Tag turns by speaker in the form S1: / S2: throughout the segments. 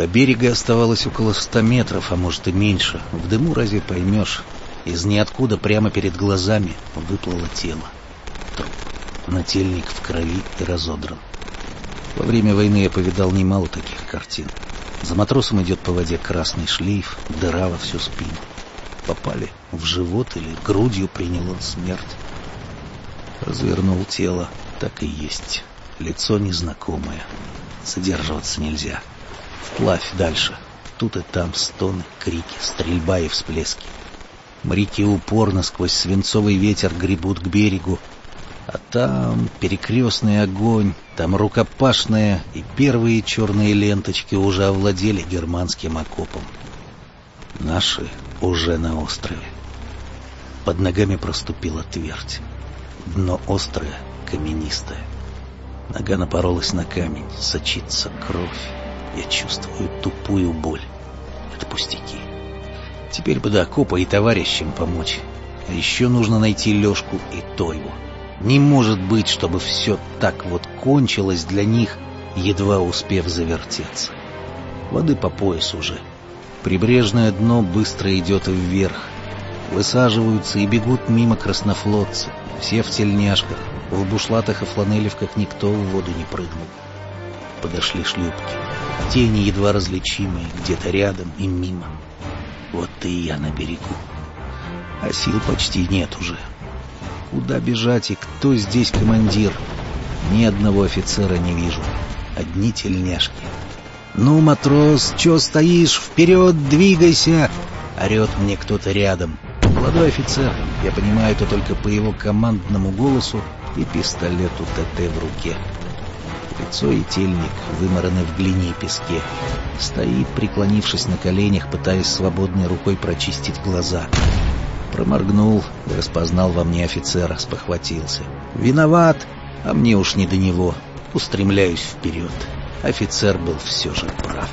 S1: До берега оставалось около 100 метров, а может и меньше. В дыму разве поймешь? Из ниоткуда прямо перед глазами выплыло тело. Труп. Нательник в крови и разодран. Во время войны я повидал немало таких картин. За матросом идет по воде красный шлейф, дыра во всю спину. Попали в живот или грудью принял он смерть. Развернул тело, так и есть. Лицо незнакомое. Задерживаться нельзя. Вплавь дальше. Тут и там стоны, крики, стрельба и всплески. Моряки упорно сквозь свинцовый ветер гребут к берегу. А там перекрестный огонь, там рукопашная, и первые черные ленточки уже овладели германским окопом. Наши уже на острове. Под ногами проступила твердь. Дно острое, каменистое. Нога напоролась на камень, сочится кровь. Я чувствую тупую боль. Это пустяки. Теперь бы до окопа и товарищам помочь. А еще нужно найти Лешку и Тойву. Не может быть, чтобы все так вот кончилось для них, едва успев завертеться. Воды по пояс уже. Прибрежное дно быстро идет вверх. Высаживаются и бегут мимо краснофлотцы. Все в тельняшках. В бушлатах и фланелевках никто в воду не прыгнул. Подошли шлюпки. Тени едва различимые, где-то рядом и мимо. Вот и я на берегу. А сил почти нет уже. Куда бежать и кто здесь командир? Ни одного офицера не вижу. Одни тельняшки. «Ну, матрос, чё стоишь? Вперед, двигайся!» Орет мне кто-то рядом. Молодой офицер. Я понимаю это только по его командному голосу и пистолету ТТ в руке. Лицо и тельник вымараны в глине и песке. Стоит, преклонившись на коленях, пытаясь свободной рукой прочистить глаза. Проморгнул, распознал во мне офицера, спохватился. «Виноват, а мне уж не до него. Устремляюсь вперед». Офицер был все же прав.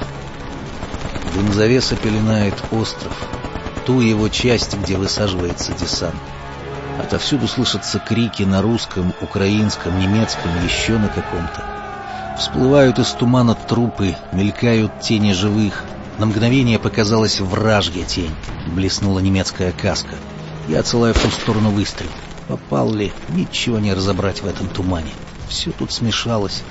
S1: Дымзавеса пеленает остров, ту его часть, где высаживается десант. Отовсюду слышатся крики на русском, украинском, немецком, еще на каком-то. Всплывают из тумана трупы, мелькают тени живых. На мгновение показалась вражья тень. Блеснула немецкая каска. Я отсылаю в ту сторону выстрел. Попал ли? Ничего не разобрать в этом тумане. Все тут смешалось.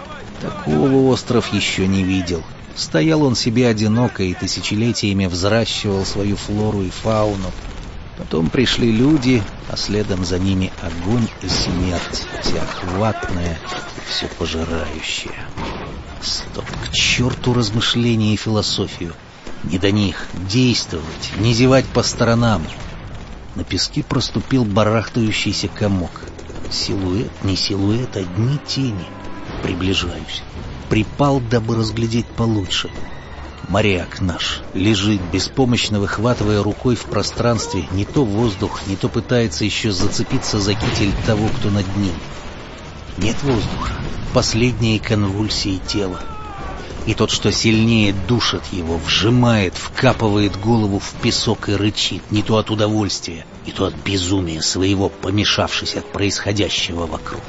S1: Такого остров еще не видел. Стоял он себе одиноко и тысячелетиями взращивал свою флору и фауну. Потом пришли люди, а следом за ними огонь и смерть, всеохватная, все пожирающая. Стоп, к черту размышления и философию. Не до них. Действовать, не зевать по сторонам. На песке проступил барахтающийся комок. Силуэт, не силуэт, одни тени. Приближаюсь. Припал, дабы разглядеть получше. Моряк наш лежит, беспомощно выхватывая рукой в пространстве не то воздух, не то пытается еще зацепиться за китель того, кто над ним. Нет воздуха. Последние конвульсии тела. И тот, что сильнее, душит его, вжимает, вкапывает голову в песок и рычит, не то от удовольствия, не то от безумия своего, помешавшись от происходящего вокруг.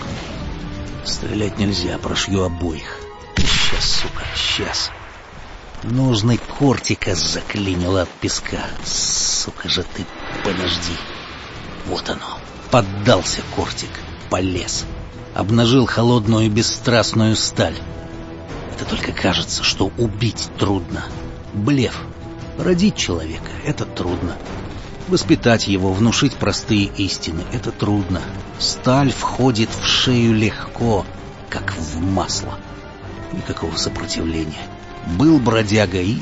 S1: Стрелять нельзя, прошью обоих. Сейчас, сука, сейчас. Нужный кортикас заклинило от песка. Сука же ты, подожди. Вот оно. Поддался кортик. Полез. Обнажил холодную и бесстрастную сталь. Это только кажется, что убить трудно. Блеф. Родить человека — это трудно. Воспитать его, внушить простые истины — это трудно. Сталь входит в шею легко, как в масло. Никакого сопротивления. Был бродяга и...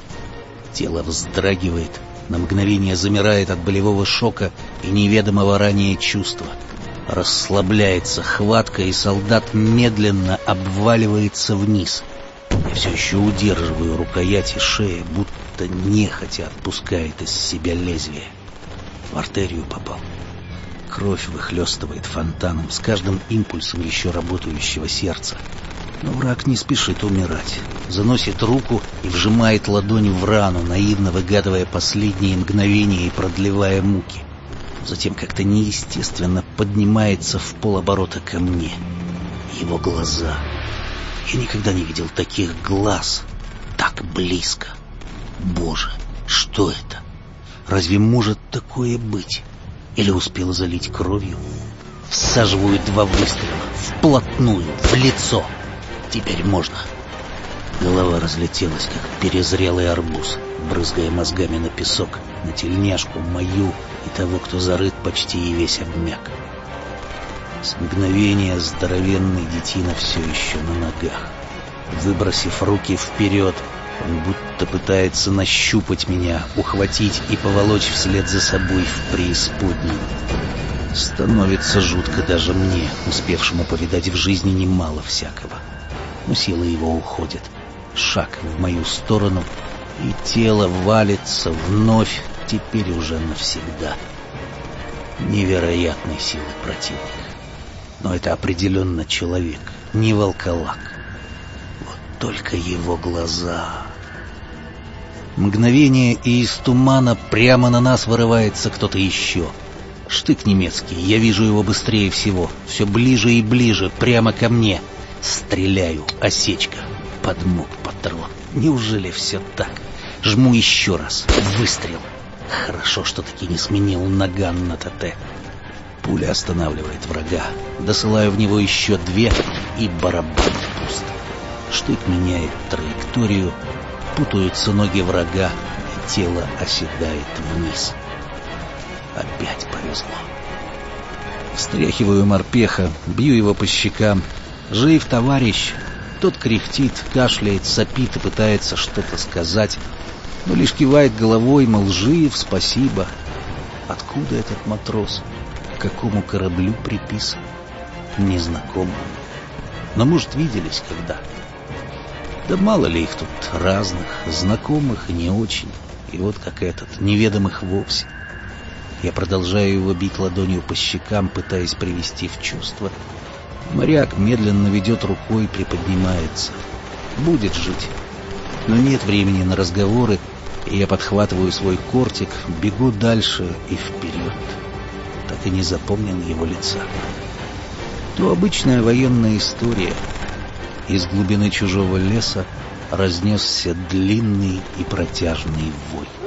S1: Тело вздрагивает, на мгновение замирает от болевого шока и неведомого ранее чувства. Расслабляется хватка, и солдат медленно обваливается вниз. Я все еще удерживаю рукоять, и шея будто нехотя отпускает из себя лезвие. В артерию попал. Кровь выхлестывает фонтаном с каждым импульсом еще работающего сердца. Но враг не спешит умирать. Заносит руку и вжимает ладонь в рану, наивно выгадывая последние мгновения и продлевая муки. Затем как-то неестественно поднимается в полоборота ко мне. Его глаза. Я никогда не видел таких глаз. так близко. Боже, что это? Разве может такое быть? Или успела залить кровью? Всаживаю 2 выстрела. Вплотную, в лицо. Теперь можно. Голова разлетелась, как перезрелый арбуз, брызгая мозгами на песок, на тельняшку мою и того, кто зарыт почти и весь обмяк. С мгновения здоровенный детина все еще на ногах. Выбросив руки вперед, он будто пытается нащупать меня, ухватить и поволочь вслед за собой в преисподнюю. Становится жутко даже мне, успевшему повидать в жизни немало всякого. Но силы его уходят. Шаг в мою сторону, и тело валится вновь, теперь уже навсегда. Невероятной силы противник. Но это определенно человек, не волколак. Вот только его глаза... Мгновение, и из тумана прямо на нас вырывается кто-то еще. Штык немецкий, я вижу его быстрее всего. Все ближе и ближе, прямо ко мне. Стреляю, осечка. Подмок патрон. Неужели все так? Жму еще раз. Выстрел. Хорошо, что таки не сменил наган на ТТ. Пуля останавливает врага. Досылаю в него еще 2, и барабан пуст. Штык меняет траекторию. Путаются ноги врага, и тело оседает вниз. Опять повезло. Встряхиваю морпеха, бью его по щекам. «Жив, товарищ!» Тот кряхтит, кашляет, сопит и пытается что-то сказать, но лишь кивает головой, мол, жив, спасибо. Откуда этот матрос? К какому кораблю приписан? Незнакомо. Но, может, виделись когда? Да мало ли их тут разных, знакомых и не очень. И вот как этот, неведомых вовсе. Я продолжаю его бить ладонью по щекам, пытаясь привести в чувство. Моряк медленно ведет рукой, приподнимается. Будет жить. Но нет времени на разговоры, и я подхватываю свой кортик, бегу дальше и вперед. Так и не запомнил его лица. То обычная военная история. Из глубины чужого леса разнесся длинный и протяжный вой.